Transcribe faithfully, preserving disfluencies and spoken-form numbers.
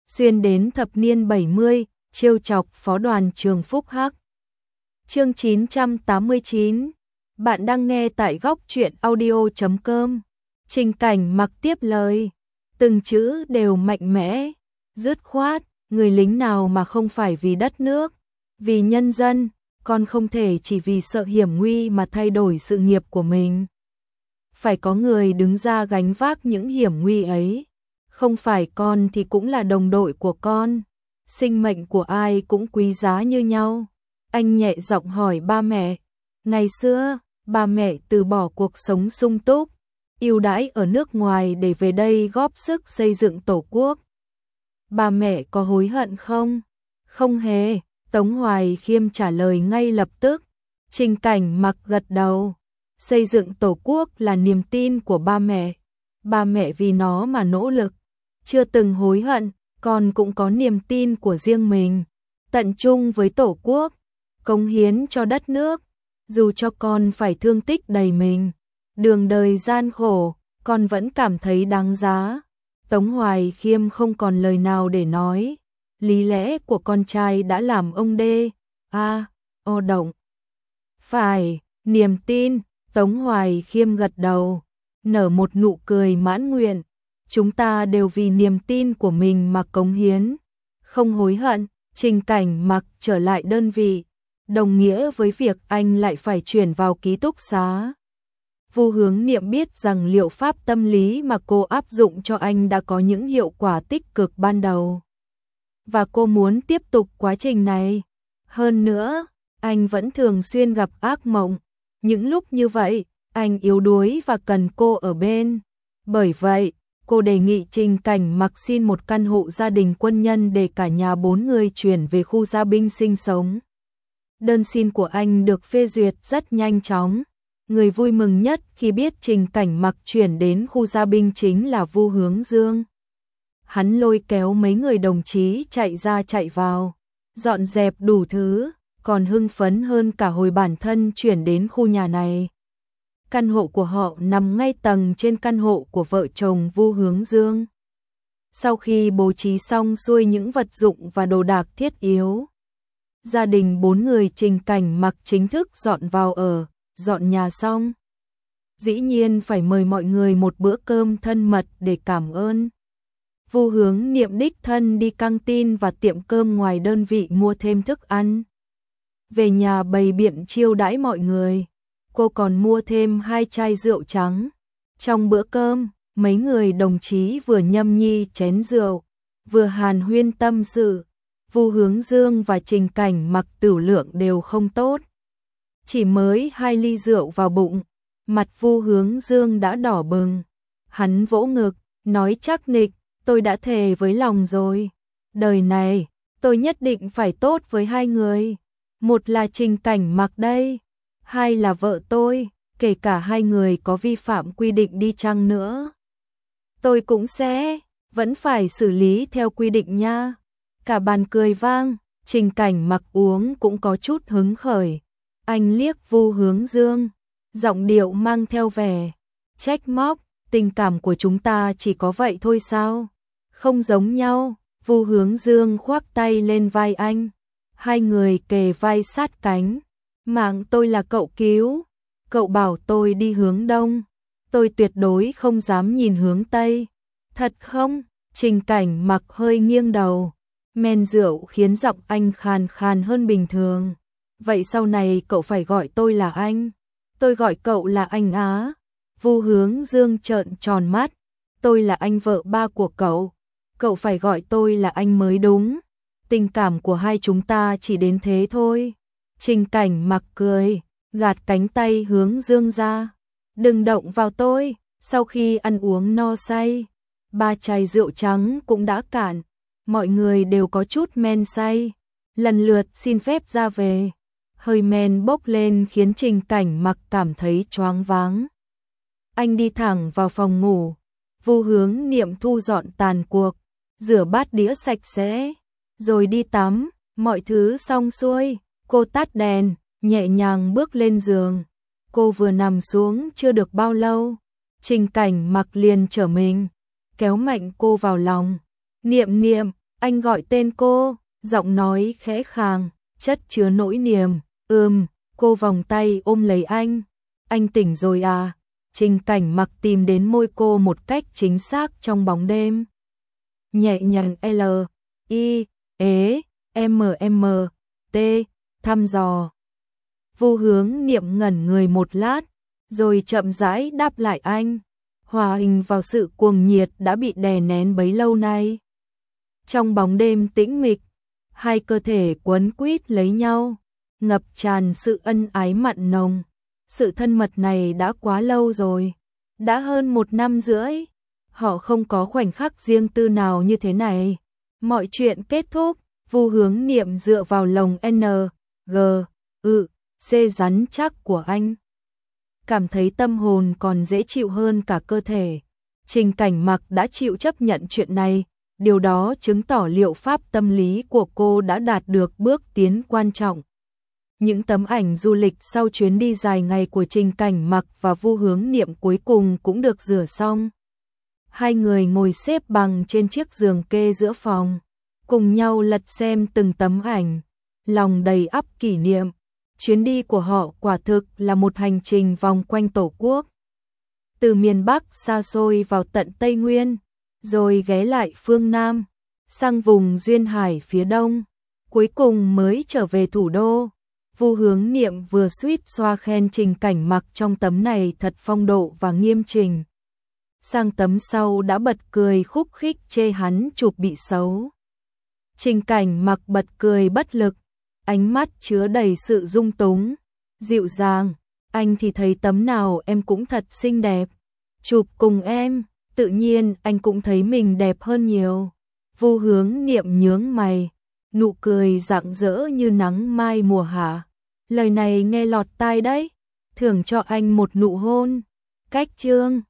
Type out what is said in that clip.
xuyên đến thập niên bảy mươi, trêu chọc phó đoàn trường Phúc Hắc. Chương chín trăm tám mươi chín. Bạn đang nghe tại góc truyện audio chấm com. Trình Cảnh Mặc tiếp lời, từng chữ đều mạnh mẽ, dứt khoát, người lính nào mà không phải vì đất nước, vì nhân dân, con không thể chỉ vì sợ hiểm nguy mà thay đổi sự nghiệp của mình. Phải có người đứng ra gánh vác những hiểm nguy ấy. Không phải con thì cũng là đồng đội của con. Sinh mệnh của ai cũng quý giá như nhau. Anh nhẹ giọng hỏi ba mẹ. Ngày xưa, ba mẹ từ bỏ cuộc sống sung túc, ưu đãi ở nước ngoài để về đây góp sức xây dựng tổ quốc. Ba mẹ có hối hận không? Không hề, Tống Hoài Khiêm trả lời ngay lập tức. Trình Cảnh Mặc gật đầu. Xây dựng tổ quốc là niềm tin của ba mẹ. Ba mẹ vì nó mà nỗ lực, chưa từng hối hận, con cũng có niềm tin của riêng mình. Tận chung với tổ quốc, cống hiến cho đất nước, dù cho con phải thương tích đầy mình, đường đời gian khổ, con vẫn cảm thấy đáng giá. Tống Hoài Khiêm không còn lời nào để nói. Lý lẽ của con trai đã làm ông đê a o động. Phải, niềm tin. Tống Hoài Khiêm gật đầu, nở một nụ cười mãn nguyện. Chúng ta đều vì niềm tin của mình mà cống hiến, không hối hận. Trình Cảnh Mặc trở lại đơn vị, đồng nghĩa với việc anh lại phải chuyển vào ký túc xá. Vu Hướng Niệm biết rằng liệu pháp tâm lý mà cô áp dụng cho anh đã có những hiệu quả tích cực ban đầu, và cô muốn tiếp tục quá trình này. Hơn nữa, anh vẫn thường xuyên gặp ác mộng. Những lúc như vậy, anh yếu đuối và cần cô ở bên. Bởi vậy, cô đề nghị Trình Cảnh Mặc xin một căn hộ gia đình quân nhân để cả nhà bốn người chuyển về khu gia binh sinh sống. Đơn xin của anh được phê duyệt rất nhanh chóng. Người vui mừng nhất khi biết Trình Cảnh Mặc chuyển đến khu gia binh chính là Vu Hướng Dương. Hắn lôi kéo mấy người đồng chí chạy ra chạy vào, dọn dẹp đủ thứ, còn hưng phấn hơn cả hồi bản thân chuyển đến khu nhà này. Căn hộ của họ nằm ngay tầng trên căn hộ của vợ chồng Vu Hướng Dương. Sau khi bố trí xong xuôi những vật dụng và đồ đạc thiết yếu, gia đình bốn người Trình Cảnh Mặc chính thức dọn vào ở. Dọn nhà xong, dĩ nhiên phải mời mọi người một bữa cơm thân mật để cảm ơn. Vu Hướng Niệm đích thân đi căng tin và tiệm cơm ngoài đơn vị mua thêm thức ăn. Về nhà bày biện chiêu đãi mọi người. Cô còn mua thêm hai chai rượu trắng. Trong bữa cơm, mấy người đồng chí vừa nhâm nhi chén rượu, vừa hàn huyên tâm sự. Vu Hướng Dương và Trình Cảnh Mặc tửu lượng đều không tốt. Chỉ mới hai ly rượu vào bụng, mặt Vu Hướng Dương đã đỏ bừng. Hắn vỗ ngực, nói chắc nịch, tôi đã thề với lòng rồi. Đời này, tôi nhất định phải tốt với hai người. Một là Trình Cảnh Mặc đây, hai là vợ tôi, kể cả hai người có vi phạm quy định đi chăng nữa. Tôi cũng sẽ, vẫn phải xử lý theo quy định nha. Cả bàn cười vang, Trình Cảnh Mặc uống cũng có chút hứng khởi. Anh liếc Vu Hướng Dương, giọng điệu mang theo vẻ trách móc, tình cảm của chúng ta chỉ có vậy thôi sao? Không giống nhau. Vu Hướng Dương khoác tay lên vai anh. Hai người kề vai sát cánh. Mạng tôi là cậu cứu. Cậu bảo tôi đi hướng đông, tôi tuyệt đối không dám nhìn hướng tây. Thật không? Trình Cảnh Mặc hơi nghiêng đầu. Men rượu khiến giọng anh khàn khàn hơn bình thường. Vậy sau này cậu phải gọi tôi là anh. Tôi gọi cậu là anh á. Vu Hướng Dương trợn tròn mắt. Tôi là anh vợ ba của cậu. Cậu phải gọi tôi là anh mới đúng. Tình cảm của hai chúng ta chỉ đến thế thôi. Trình Cảnh Mặc cười, gạt cánh tay Hướng Dương ra. Đừng động vào tôi. Sau khi ăn uống no say, ba chai rượu trắng cũng đã cạn. Mọi người đều có chút men say, lần lượt xin phép ra về. Hơi men bốc lên khiến Trình Cảnh Mặc cảm thấy choáng váng. Anh đi thẳng vào phòng ngủ. Vu Hướng Niệm thu dọn tàn cuộc, rửa bát đĩa sạch sẽ, rồi đi tắm. Mọi thứ xong xuôi, cô tắt đèn, nhẹ nhàng bước lên giường. Cô vừa nằm xuống chưa được bao lâu, Trình Cảnh Mặc liền trở mình, kéo mạnh cô vào lòng. Niệm Niệm, Anh gọi tên cô, giọng nói khẽ khàng, chất chứa nỗi niềm. Ừm, cô vòng tay ôm lấy anh. Anh tỉnh rồi à? Trình Cảnh Mặc tìm đến môi cô một cách chính xác trong bóng đêm. Nhẹ nhàng L, I, ế, M M, T, thăm dò. Vu Hướng Niệm ngẩn người một lát, rồi chậm rãi đáp lại anh, hòa hình vào sự cuồng nhiệt đã bị đè nén bấy lâu nay. Trong bóng đêm tĩnh mịch, hai cơ thể quấn quýt lấy nhau, ngập tràn sự ân ái mặn nồng. Sự thân mật này đã quá lâu rồi, đã hơn một năm rưỡi. Họ không có khoảnh khắc riêng tư nào như thế này. Mọi chuyện kết thúc, Vu Hướng Niệm dựa vào lồng N, G, ư, C rắn chắc của anh. Cảm thấy tâm hồn còn dễ chịu hơn cả cơ thể. Trình Cảnh Mặc đã chịu chấp nhận chuyện này, điều đó chứng tỏ liệu pháp tâm lý của cô đã đạt được bước tiến quan trọng. Những tấm ảnh du lịch sau chuyến đi dài ngày của Trình Cảnh Mặc và Vu Hướng Niệm cuối cùng cũng được rửa xong. Hai người ngồi xếp bằng trên chiếc giường kê giữa phòng, cùng nhau lật xem từng tấm ảnh, lòng đầy ắp kỷ niệm. Chuyến đi của họ quả thực là một hành trình vòng quanh Tổ quốc. Từ miền Bắc xa xôi vào tận Tây Nguyên, rồi ghé lại phương Nam, sang vùng Duyên Hải phía Đông, cuối cùng mới trở về thủ đô. Vu Hướng Niệm vừa suýt xoa khen Trình Cảnh Mặc trong tấm này thật phong độ và nghiêm chỉnh. Sang tấm sau đã bật cười khúc khích chê hắn chụp bị xấu. Trình Cảnh Mặc bật cười bất lực, ánh mắt chứa đầy sự dung túng, dịu dàng. Anh thì thấy tấm nào em cũng thật xinh đẹp. Chụp cùng em, tự nhiên anh cũng thấy mình đẹp hơn nhiều. Vu Hướng Niệm nhướng mày, nụ cười rạng rỡ như nắng mai mùa hạ. Lời này nghe lọt tai đấy, thưởng cho anh một nụ hôn. Cách chương